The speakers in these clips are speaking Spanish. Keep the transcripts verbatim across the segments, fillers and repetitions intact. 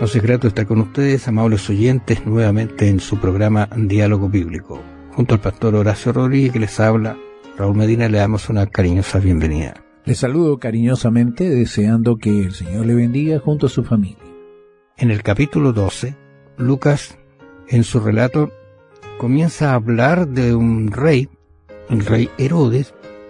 Entonces, grato estar con ustedes, amables oyentes, nuevamente en su programa Diálogo Bíblico. Junto al pastor Horacio Rodríguez, que les habla, Raúl Medina, le damos una cariñosa bienvenida. Les saludo cariñosamente, deseando que el Señor le bendiga junto a su familia. En el capítulo doce, Lucas, en su relato, comienza a hablar de un rey, el rey Herodes.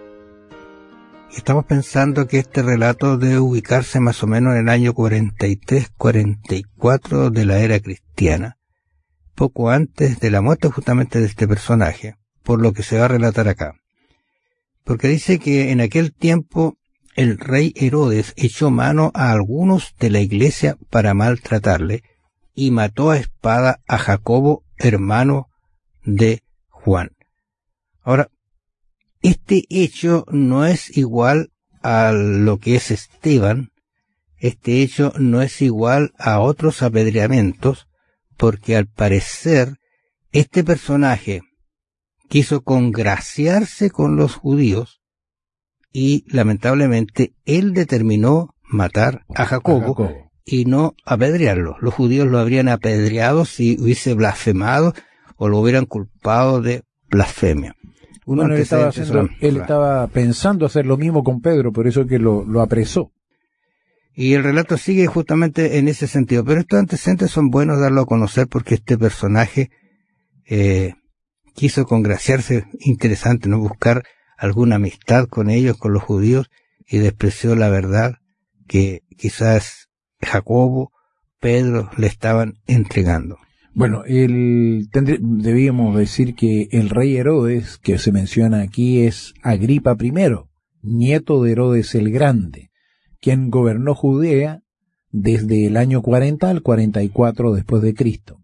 Y estamos pensando que este relato debe ubicarse más o menos en el año cuarenta y tres cuarenta y cuatro de la era cristiana, poco antes de la muerte justamente de este personaje, por lo que se va a relatar acá. Porque dice que en aquel tiempo el rey Herodes echó mano a algunos de la iglesia para maltratarle y mató a espada a Jacobo, hermano de Juan. Ahora, este hecho no es igual a lo que es Esteban, este hecho no es igual a otros apedreamientos, porque al parecer este personaje quiso congraciarse con los judíos y lamentablemente él determinó matar a Jacobo, a Jacobo y no apedrearlo. Los judíos lo habrían apedreado si hubiese blasfemado o lo hubieran culpado de blasfemia. Uno bueno, él, estaba haciendo, él estaba pensando hacer lo mismo con Pedro, por eso que lo, lo apresó. Y el relato sigue justamente en ese sentido, pero estos antecedentes son buenos darlo a conocer porque este personaje eh, quiso congraciarse, interesante, no buscar alguna amistad con ellos, con los judíos, y despreció la verdad que quizás Jacobo, Pedro le estaban entregando. Bueno, el, tendré, debíamos decir que el rey Herodes, que se menciona aquí, es Agripa primero, nieto de Herodes el Grande, quien gobernó Judea desde el año cuarenta al cuarenta y cuatro después de Cristo.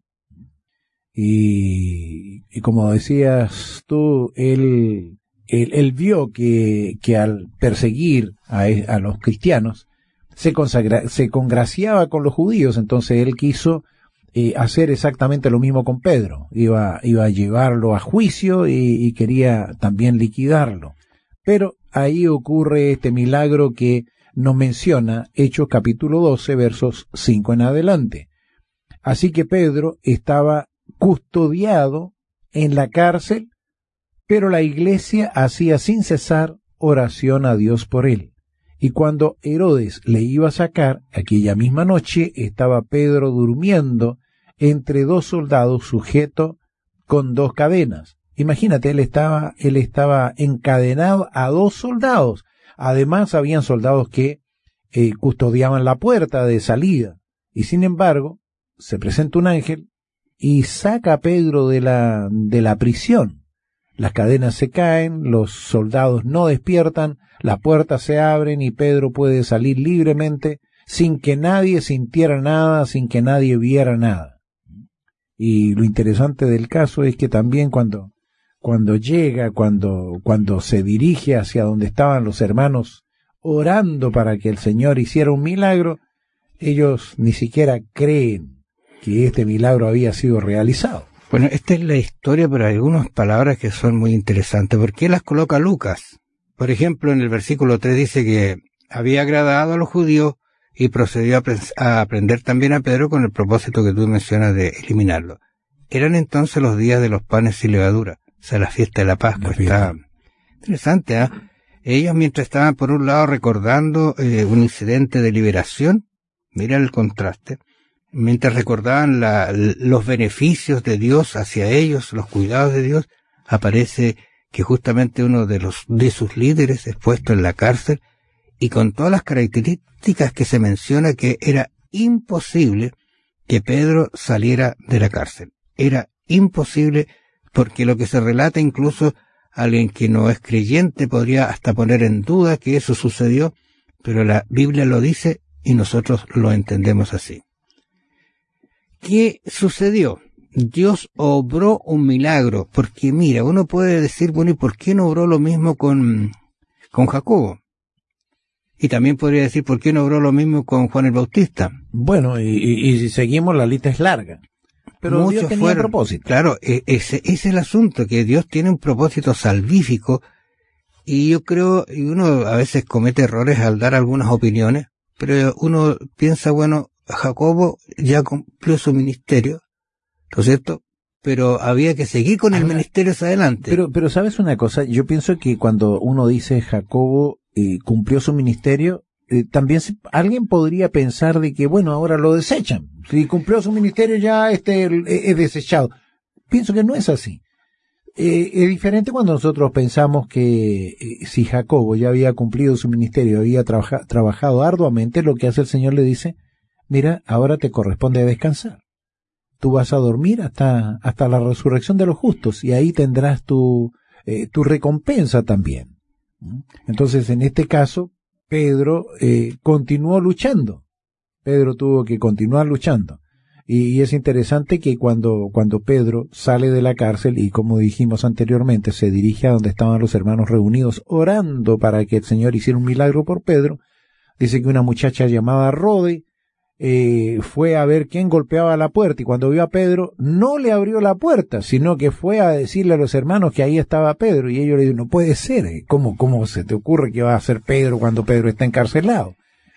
Y, y como decías tú, él, él, él vio que, que al perseguir a, a los cristianos, se, consagra, se congraciaba con los judíos, entonces él quiso eh, hacer exactamente lo mismo con Pedro. Iba, iba a llevarlo a juicio y, y quería también liquidarlo. Pero ahí ocurre este milagro que nos menciona Hechos capítulo doce, versos cinco en adelante. Así que Pedro estaba custodiado en la cárcel, pero la iglesia hacía sin cesar oración a Dios por él. Y cuando Herodes le iba a sacar, aquella misma noche estaba Pedro durmiendo entre dos soldados sujeto con dos cadenas. Imagínate, él estaba, él estaba encadenado a dos soldados. Además, habían soldados que eh, custodiaban la puerta de salida. Y sin embargo, se presenta un ángel y saca a Pedro de la, de la prisión. Las cadenas se caen, los soldados no despiertan, las puertas se abren y Pedro puede salir libremente sin que nadie sintiera nada, sin que nadie viera nada. Y lo interesante del caso es que también cuando, cuando llega, cuando, cuando se dirige hacia donde estaban los hermanos orando para que el Señor hiciera un milagro, ellos ni siquiera creen que este milagro había sido realizado. Bueno, esta es la historia, pero hay algunas palabras que son muy interesantes. ¿Por qué las coloca Lucas? Por ejemplo, en el versículo tres dice que había agradado a los judíos y procedió a, pre- a aprender también a Pedro con el propósito que tú mencionas de eliminarlo. Eran entonces los días de los panes sin levadura, o sea, la fiesta de la Pascua. Está interesante, ¿ah? ¿eh? Ellos, mientras estaban por un lado recordando eh, un incidente de liberación, mira el contraste, mientras recordaban la, los beneficios de Dios hacia ellos, los cuidados de Dios, aparece que justamente uno de los de sus líderes es puesto en la cárcel y con todas las características que se menciona que era imposible que Pedro saliera de la cárcel. Era imposible porque lo que se relata, incluso alguien que no es creyente podría hasta poner en duda que eso sucedió, pero la Biblia lo dice y nosotros lo entendemos así. ¿Qué sucedió? Dios obró un milagro, porque mira, uno puede decir, bueno, ¿y por qué no obró lo mismo con, con Jacobo? Y también podría decir, ¿por qué no obró lo mismo con Juan el Bautista? Bueno, y, y, y si seguimos, la lista es larga. Pero Muchos Dios tenía fueron, propósito. Claro, ese es el asunto, que Dios tiene un propósito salvífico, y yo creo, y uno a veces comete errores al dar algunas opiniones, pero uno piensa, bueno, Jacobo ya cumplió su ministerio, ¿no es cierto? Pero había que seguir con el ah, ministerio hacia adelante. Pero, pero ¿sabes una cosa? Yo pienso que cuando uno dice Jacobo eh, cumplió su ministerio, eh, también se, alguien podría pensar de que, bueno, ahora lo desechan. Si cumplió su ministerio ya este es desechado. Pienso que no es así. Eh, es diferente cuando nosotros pensamos que eh, si Jacobo ya había cumplido su ministerio, había trabaja, trabajado arduamente, lo que hace el Señor le dice, mira, ahora te corresponde descansar. Tú vas a dormir hasta, hasta la resurrección de los justos y ahí tendrás tu, eh, tu recompensa también. Entonces, en este caso, Pedro eh, continuó luchando. Pedro tuvo que continuar luchando. Y, y es interesante que cuando, cuando Pedro sale de la cárcel y, como dijimos anteriormente, se dirige a donde estaban los hermanos reunidos orando para que el Señor hiciera un milagro por Pedro, dice que una muchacha llamada Rode Eh, fue a ver quién golpeaba la puerta y cuando vio a Pedro no le abrió la puerta, sino que fue a decirle a los hermanos que ahí estaba Pedro y ellos le dijeron, no puede ser, ¿cómo, cómo se te ocurre que va a ser Pedro cuando Pedro está encarcelado?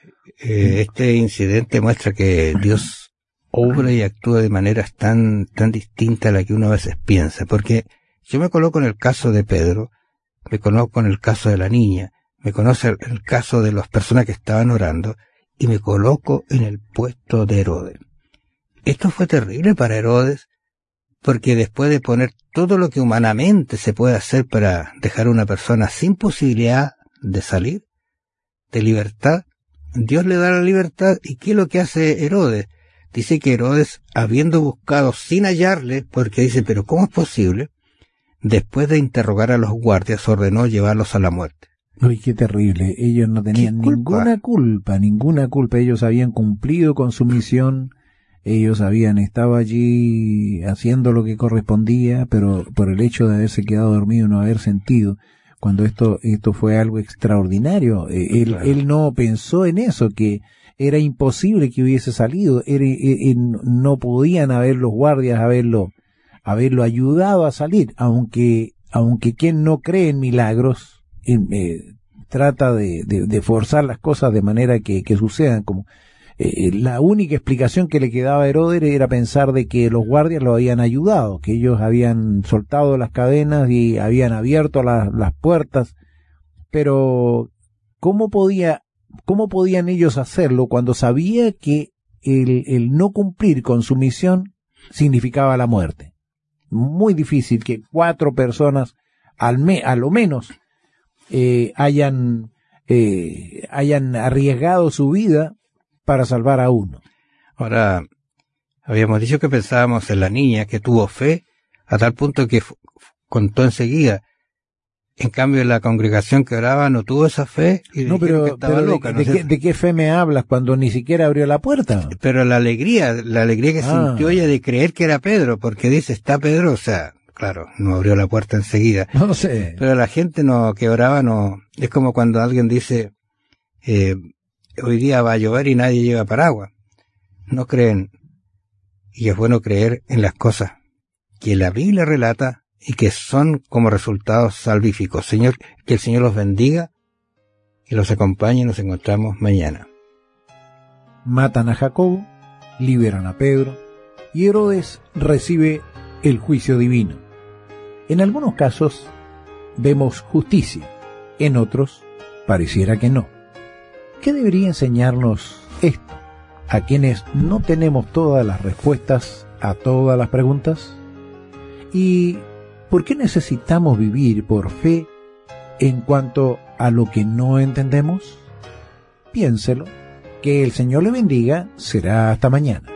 Eh, este incidente muestra que Dios obra y actúa de maneras tan, tan distintas a la que uno a veces piensa, porque yo me coloco en el caso de Pedro, me conozco en el caso de la niña, me conozco en el caso de las personas que estaban orando, y me coloco en el puesto de Herodes. Esto fue terrible para Herodes, porque después de poner todo lo que humanamente se puede hacer para dejar a una persona sin posibilidad de salir, de libertad, Dios le da la libertad. ¿Y qué es lo que hace Herodes? Dice que Herodes, habiendo buscado sin hallarle, porque dice, pero ¿cómo es posible? Después de interrogar a los guardias, ordenó llevarlos a la muerte. Uy, qué terrible. Ellos no tenían ninguna culpa, ninguna culpa. Ellos habían cumplido con su misión. Ellos habían estado allí haciendo lo que correspondía, pero por el hecho de haberse quedado dormido, no haber sentido, cuando esto esto fue algo extraordinario. Eh, él, claro. él no pensó en eso, que era imposible que hubiese salido. Era, eh, eh, no podían haber los guardias haberlo, haberlo ayudado a salir, aunque, aunque quien no cree en milagros, Eh, trata de, de, de forzar las cosas de manera que, que sucedan. Como eh, la única explicación que le quedaba a Herodes era pensar de que los guardias lo habían ayudado, que ellos habían soltado las cadenas y habían abierto la, las puertas, pero ¿cómo podía, cómo podían ellos hacerlo cuando sabía que el, el no cumplir con su misión significaba la muerte? Muy difícil que cuatro personas al me, a lo menos Eh, hayan eh, hayan arriesgado su vida para salvar a uno. Ahora, habíamos dicho que pensábamos en la niña que tuvo fe a tal punto que f- contó enseguida. En cambio, la congregación que oraba no tuvo esa fe y no, pero, que estaba pero loca. De, ¿no? de, qué, ¿De qué fe me hablas cuando ni siquiera abrió la puerta? Pero la alegría, la alegría que ah. sintió ella de creer que era Pedro, porque dice, está Pedro, o sea, claro, no abrió la puerta enseguida. No sé. Pero la gente no que oraba no... Es como cuando alguien dice, eh, hoy día va a llover y nadie lleva paraguas. No creen. Y es bueno creer en las cosas que la Biblia relata y que son como resultados salvíficos. Señor, que el Señor los bendiga y los acompañe y nos encontramos mañana. Matan a Jacobo, liberan a Pedro y Herodes recibe el juicio divino. En algunos casos vemos justicia, en otros pareciera que no. ¿Qué debería enseñarnos esto a quienes no tenemos todas las respuestas a todas las preguntas? ¿Y por qué necesitamos vivir por fe en cuanto a lo que no entendemos? Piénselo, que el Señor le bendiga, será hasta mañana.